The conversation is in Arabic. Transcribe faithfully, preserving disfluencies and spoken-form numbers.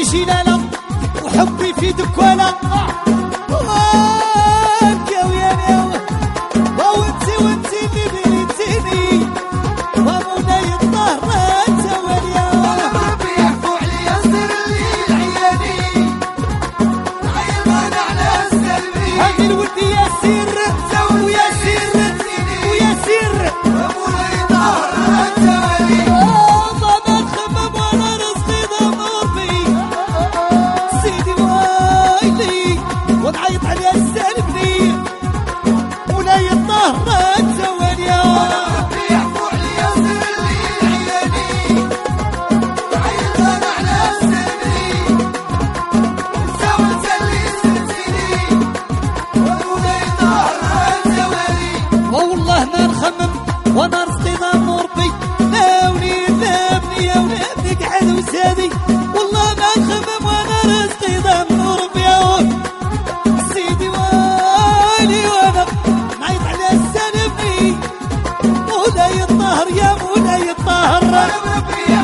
شي لالا وحبي في دكانة وانكا ويانا وانتي وانتي اللي بنيتيني ومولاي الطهر التوالية ربي يعفو عليا سر اللي عياني عيل مانع على السلبي هذه الود يا سر ويا سر ويا سر مولاي الطهر التوالي ما نخمم وانا رزقي ضمور بي سيدي وايلي ونعيط عليها السالبني مولاي الطهر التوالية ربي يعفو عليا سر اللي عياني عيل مانع على السلبي سوت اللي سلسلي مولاي الطهر التوالي والله ما نخمم وانا رزقي ضمور بي ناولي ذابني يا ولادي قعد وسادي والله ما نخمم وانا رزقي ضمور بي سيدي والي وانا نعيط على السالبني مولاي الطهر يا مولاي الطهر ربي